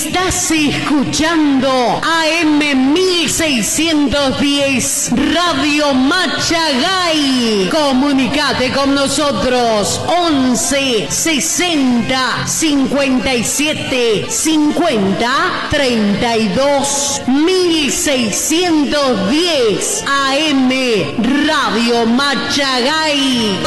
Estás escuchando AM 1610 Radio Machagay. Comunicate con nosotros 11 60 57 50 32 1610 AM Radio Machagay.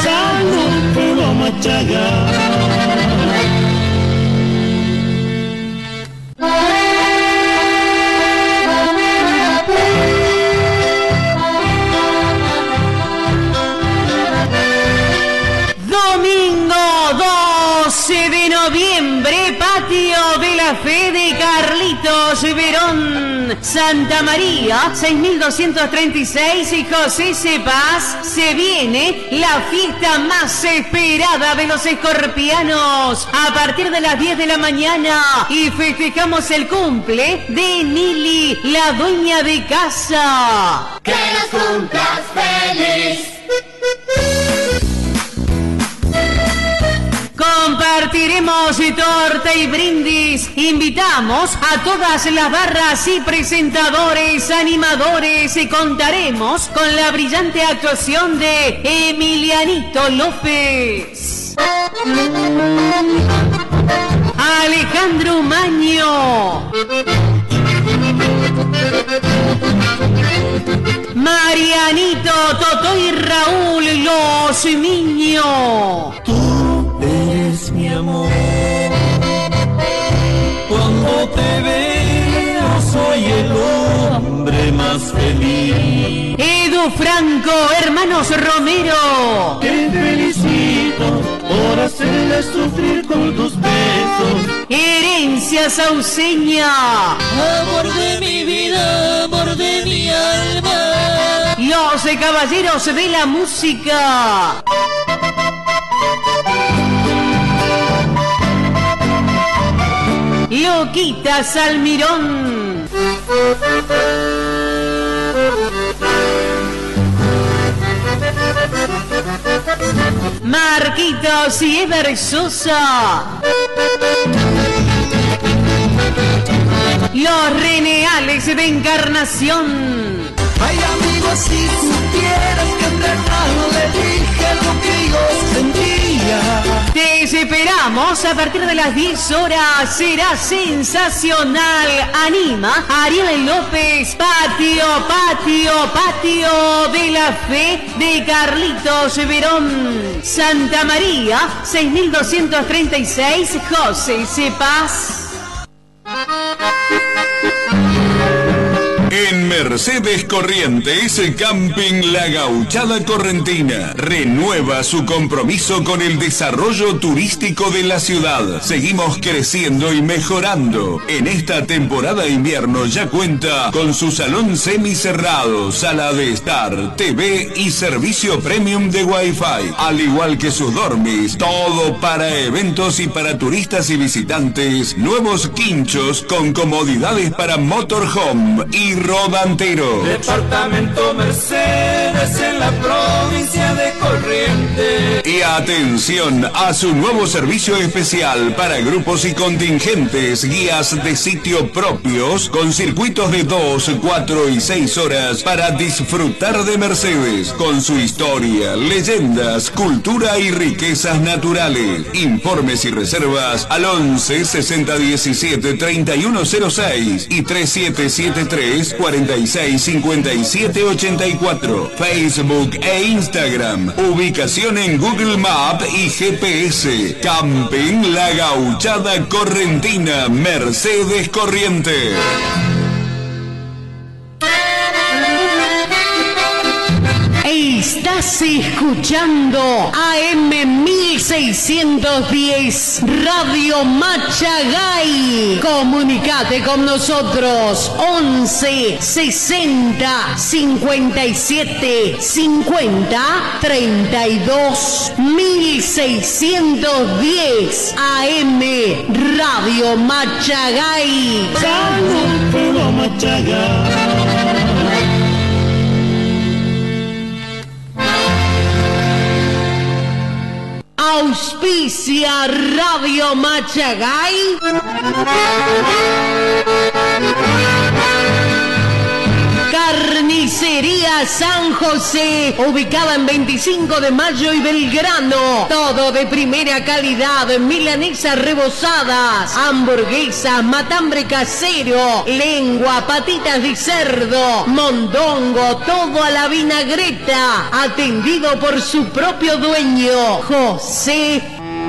Domingo 12 de noviembre, Patio de la Fe de Carlitos Verón, Santa María, 6236 y José Cepaz. Se viene la fiesta más esperada de los escorpianos a partir de las 10 de la mañana y festejamos el cumple de Nili, la dueña de casa. ¡Que nos cumplas feliz! Compartiremos torta y brindis. Invitamos a todas las barras y presentadores, animadores y contaremos con la brillante actuación de Emilianito López, Alejandro Maño, Marianito, Toto y Raúl Los Niños. Eres mi amor, cuando te veo soy el hombre más feliz. Edu Franco, hermanos Romero. Te felicito por hacerle sufrir con tus besos. Herencia Sauceña. Amor de mi vida, amor de mi alma. Los caballeros de la música. Loquita Salmirón. Marquitos y Ever Sosa. Los Reneales de Encarnación. Ay, amigo, si supieras que en verdad le dije lo que yo sentía. Te esperamos a partir de las 10 horas. Será sensacional. Anima Ariel López. Patio de la Fe de Carlitos Verón, Santa María, 6236 José Cepaz. En Mercedes Corrientes, Camping La Gauchada Correntina renueva su compromiso con el desarrollo turístico de la ciudad. Seguimos creciendo y mejorando. En esta temporada invierno ya cuenta con su salón semicerrado, sala de estar, TV y servicio premium de Wi-Fi, al igual que sus dormis. Todo para eventos y para turistas y visitantes. Nuevos quinchos con comodidades para motorhome y rodantero. Departamento Mercedes en la provincia de Corrientes. Y atención a su nuevo servicio especial para grupos y contingentes, guías de sitio propios con circuitos de 2, 4 y 6 horas para disfrutar de Mercedes con su historia, leyendas, cultura y riquezas naturales. Informes y reservas al 11 60 17 31 06 y 3773 46 57 84. Facebook e Instagram. Ubicación en Google Maps y GPS. Camping La Gauchada Correntina, Mercedes Corrientes. Estás escuchando AM 1610 Radio Machagay. Comunicate con nosotros 11 60 57 50 32 1610 AM Radio Machagay. Auspicia Radio Machagay. Carnicería San José, ubicada en 25 de Mayo y Belgrano. Todo de primera calidad, milanesas rebozadas, hamburguesas, matambre casero, lengua, patitas de cerdo, mondongo, todo a la vinagreta. Atendido por su propio dueño, José.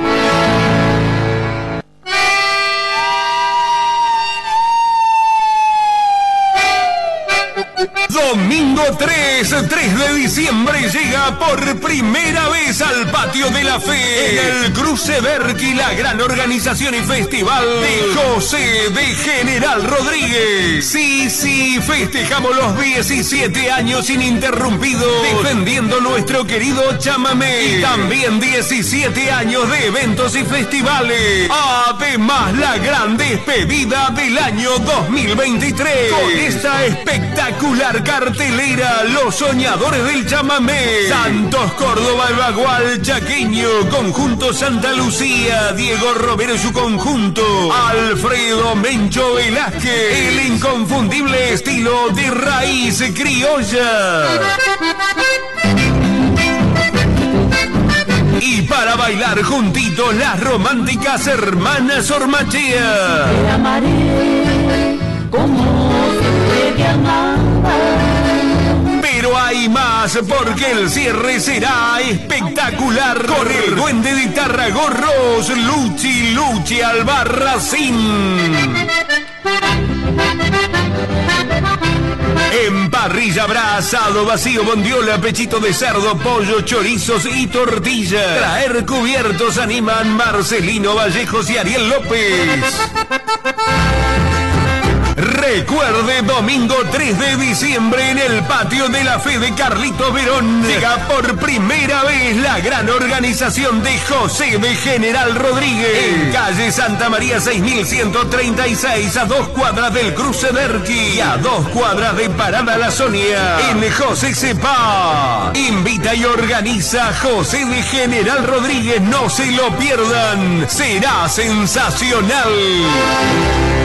Domingo 3 de diciembre llega por primera vez al Patio de la Fe en el Cruce Berqui, la gran organización y festival de José de General Rodríguez. Sí, festejamos los 17 años ininterrumpidos defendiendo nuestro querido chamamé y también 17 años de eventos y festivales. Además, la gran despedida del año 2023 con esta espectacular cartelera, Los Soñadores del Chamamé, Santos Córdoba, El Bagual Chaqueño, Conjunto Santa Lucía, Diego Romero y su conjunto, Alfredo Mencho Velázquez, el inconfundible estilo de raíz criolla. Y para bailar juntitos, las románticas hermanas Ormachea. Te amaré como siempre te amaba. Pero hay más, porque el cierre será espectacular con el duende de Tarragorros, Luchi Albarracín. En parrilla habrá asado, vacío, bondiola, pechito de cerdo, pollo, chorizos y tortilla. Traer cubiertos animan Marcelino Vallejos y Ariel López. Recuerde, domingo 3 de diciembre en el Patio de la Fe de Carlitos Verón. Llega por primera vez la gran organización de José de General Rodríguez. En calle Santa María 6136, a 2 cuadras del Cruce Berqui y a 2 cuadras de Parada La Sonia. En José Cepá. Invita y organiza José de General Rodríguez. No se lo pierdan. Será sensacional.